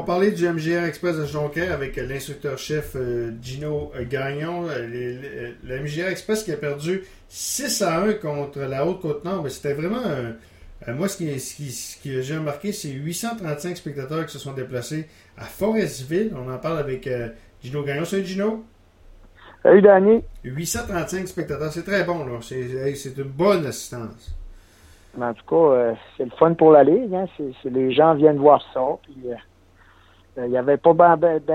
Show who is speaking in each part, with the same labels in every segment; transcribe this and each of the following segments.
Speaker 1: parler du MJR Express de Jonquière avec l'instructeur-chef Gino Gagnon. Le MJR Express qui a perdu 6-1 contre la Haute-Côte-Nord. Mais c'était vraiment... moi, ce que j'ai remarqué, c'est 835 spectateurs qui se sont déplacés à Forestville. On en parle avec Gino Gagnon. Salut Gino.
Speaker 2: Salut Danny.
Speaker 1: 835 spectateurs, c'est très bon, là. C'est une bonne assistance.
Speaker 2: Mais en tout cas, c'est le fun pour la Ligue. Hein? Les gens viennent voir ça. Puis, il n'y avait pas bien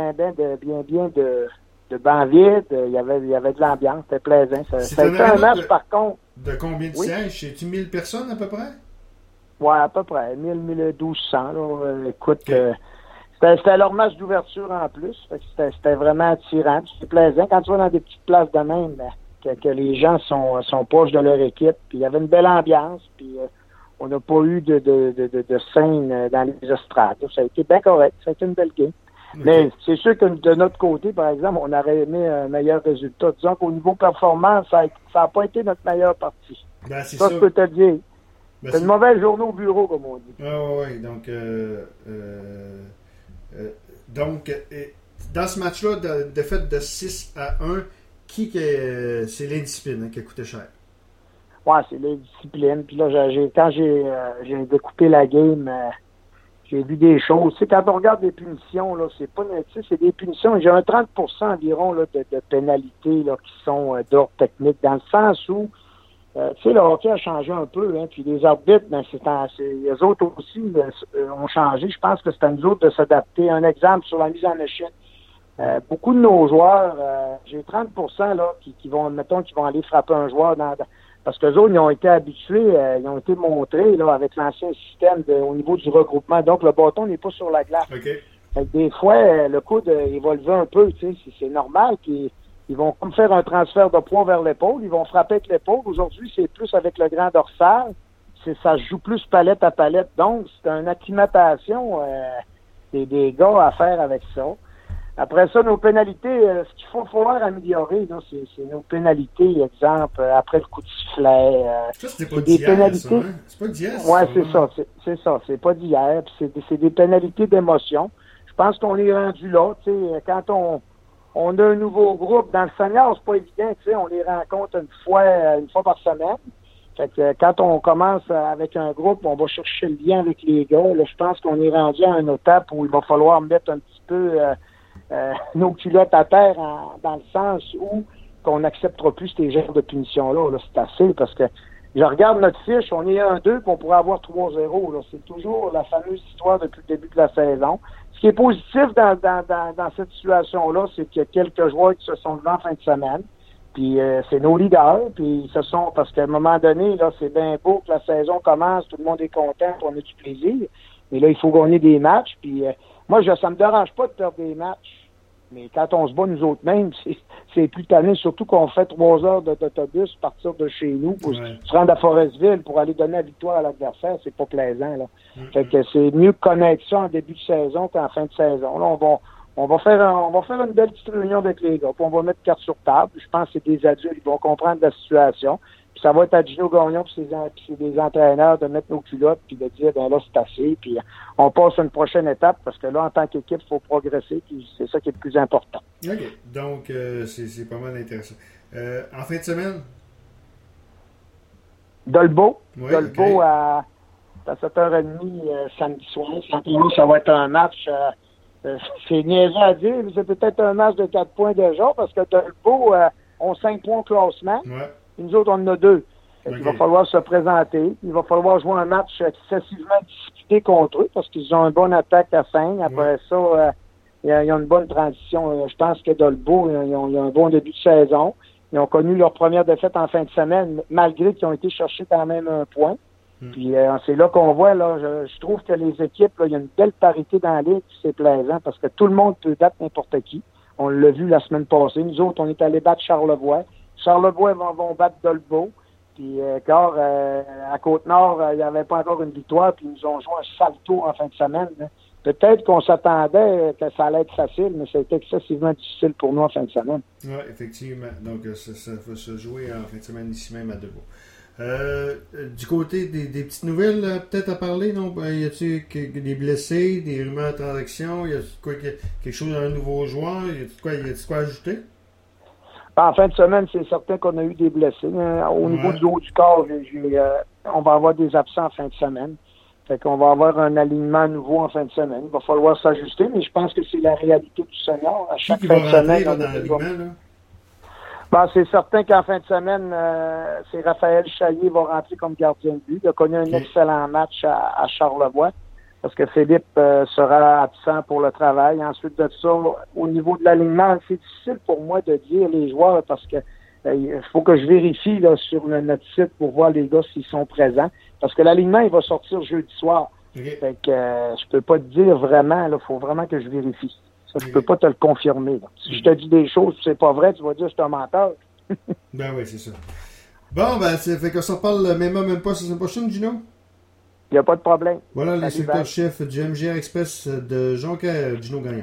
Speaker 2: de bancs vides. Il y avait de l'ambiance. C'était plaisant. Ça a été un match, par contre.
Speaker 1: De combien de sièges? C'est-tu 1000 personnes à peu près?
Speaker 2: Oui, à peu près. 1200. Écoute, c'était leur match d'ouverture en plus. C'était vraiment attirant. C'était plaisant. Quand tu vas dans des petites places de même, que les gens sont proches de leur équipe. Puis il y avait une belle ambiance. Puis on n'a pas eu de scène dans les estrades. Ça a été bien correct. Ça a été une belle game. Okay. Mais c'est sûr que de notre côté, par exemple, on aurait aimé un meilleur résultat. Disons qu'au niveau performance, ça n'a pas été notre meilleure partie.
Speaker 1: Ben, c'est
Speaker 2: ça, je peux te le dire.
Speaker 1: Ben,
Speaker 2: c'est une mauvaise journée au bureau, comme on dit.
Speaker 1: Oui, donc, dans ce match-là, de défaite de 6-1, c'est l'indiscipline qui a coûté cher?
Speaker 2: Oui, c'est l'indiscipline. Puis là, quand j'ai découpé la game, j'ai vu des choses. Tu sais, quand on regarde des punitions, là, c'est pas, tu sais, c'est des punitions. J'ai un 30% environ là, de pénalités là, qui sont d'ordre technique, dans le sens où tu sais, le hockey a changé un peu, hein, puis les arbitres, les autres aussi ont changé. Je pense que c'est à nous autres de s'adapter. Un exemple sur la mise en échec. Beaucoup de nos joueurs, j'ai 30% là, qui vont aller frapper un joueur parce que les autres, ils ont été habitués, ils ont été montrés là, avec l'ancien système au niveau du regroupement. Donc, le bâton n'est pas sur la glace.
Speaker 1: Okay.
Speaker 2: Fait que des fois, le coude, il va lever un peu, tu sais, c'est normal. Puis ils vont comme faire un transfert de poids vers l'épaule. Ils vont frapper avec l'épaule. Aujourd'hui, c'est plus avec le grand dorsal. Ça se joue plus palette à palette. Donc, c'est une acclimatation des gars à faire avec ça. Après ça, nos pénalités, ce qu'il faut falloir améliorer, là, c'est nos pénalités, exemple, après le coup de sifflet.
Speaker 1: Ça, c'était pas d'hier, ça, hein? C'est pas d'hier,
Speaker 2: oui, c'est ça. C'est pas d'hier. Puis c'est des pénalités d'émotion. Je pense qu'on est rendu là. Tu sais, quand on a un nouveau groupe dans le senior, c'est pas évident, tu sais, on les rencontre une fois par semaine. Fait que quand on commence avec un groupe, on va chercher le lien avec les gars. Là, je pense qu'on est rendu à une étape où il va falloir mettre un petit peu nos culottes à terre dans le sens où qu'on n'acceptera plus ces genres de punitions-là. Là, c'est assez parce que je regarde notre fiche, on est 1-2 puis on pourrait avoir 3-0. Là. C'est toujours la fameuse histoire depuis le début de la saison. Ce qui est positif dans cette situation-là, c'est qu'il y a quelques joueurs qui se sont levés en fin de semaine. Puis c'est nos leaders, puis parce qu'à un moment donné, là, c'est bien beau que la saison commence, tout le monde est content, on a du plaisir. Mais là, il faut gagner des matchs. Puis moi, ça me dérange pas de perdre des matchs. Mais quand on se bat nous autres mêmes, c'est plus tannant, surtout qu'on fait 3 heures d'autobus partir de chez nous pour se rendre à Forestville pour aller donner la victoire à l'adversaire, c'est pas plaisant, là. Fait que c'est mieux de connaître ça en début de saison qu'en fin de saison. Là, on va faire une belle petite réunion avec les gars, puis on va mettre carte sur table. Je pense que c'est des adultes, ils vont comprendre la situation. Puis ça va être à Gino Gagnon puis c'est des entraîneurs de mettre nos culottes puis de dire ben là c'est assez. Puis on passe à une prochaine étape parce que là en tant qu'équipe il faut progresser puis c'est ça qui est le plus important.
Speaker 1: OK. Donc c'est pas mal intéressant. En fin de semaine?
Speaker 2: Dolbeau.
Speaker 1: Oui,
Speaker 2: Dolbeau
Speaker 1: okay.
Speaker 2: à 7h30 samedi soir. Ça va être un match. C'est niaiseux à dire, mais c'est peut-être un match de 4 points déjà parce que Dolbeau ont 5 points au classement.
Speaker 1: Ouais.
Speaker 2: Et nous autres, on en a 2.
Speaker 1: Okay.
Speaker 2: Il va falloir se présenter. Il va falloir jouer un match excessivement disputé contre eux parce qu'ils ont une bonne attaque à 5. Après ça, il y a une bonne transition. Je pense que Dolbeau, ils ont un bon début de saison. Ils ont connu leur première défaite en fin de semaine, malgré qu'ils ont été cherchés quand même un point. Puis c'est là qu'on voit, là, je trouve que les équipes, là, il y a une belle parité dans la ligue, c'est plaisant parce que tout le monde peut battre n'importe qui. On l'a vu la semaine passée. Nous autres, on est allés battre Charlevoix. Charlevoix vont battre Dolbeau. Puis car à Côte-Nord, il n'y avait pas encore une victoire, puis ils nous ont joué un sale tour en fin de semaine. Là. Peut-être qu'on s'attendait que ça allait être facile, mais c'était excessivement difficile pour nous en fin de semaine.
Speaker 1: Oui, effectivement. Donc, ça va se jouer en fin de semaine ici même à Dolbeau. Du côté des petites nouvelles, peut-être à parler, non? Y a-t-il des blessés, des rumeurs de transactions? Y a-t-il quelque chose d'un nouveau joueur? Y a-t-il quoi à ajouter?
Speaker 2: En fin de semaine, c'est certain qu'on a eu des blessés. Au niveau du haut du corps, on va avoir des absents en fin de semaine. Fait qu'on va avoir un alignement nouveau en fin de semaine. Il va falloir s'ajuster, mais je pense que c'est la réalité du senior. À chaque fin de semaine,
Speaker 1: dans l'alignement, là?
Speaker 2: Ben, c'est certain qu'en fin de semaine, c'est Raphaël Chaillet va rentrer comme gardien de but. Il a connu un excellent match à Charlevoix parce que Philippe sera absent pour le travail. Ensuite de ça, au niveau de l'alignement, c'est difficile pour moi de dire les joueurs parce que il faut que je vérifie là, sur notre site pour voir les gars s'ils sont présents. Parce que l'alignement, il va sortir jeudi soir.
Speaker 1: Okay.
Speaker 2: Fait que je peux pas te dire vraiment, il faut vraiment que je vérifie. Ça, je peux pas te le confirmer. Là. Si je te dis des choses, c'est pas vrai, tu vas dire que je suis un menteur.
Speaker 1: Ben oui, c'est ça. Bon, ben, ça fait qu'on s'en parle même pas la semaine prochaine, Gino?
Speaker 2: Il n'y a pas de problème.
Speaker 1: Voilà l'instructeur-chef du MGR Express de Jonquière, Gino Gagnon.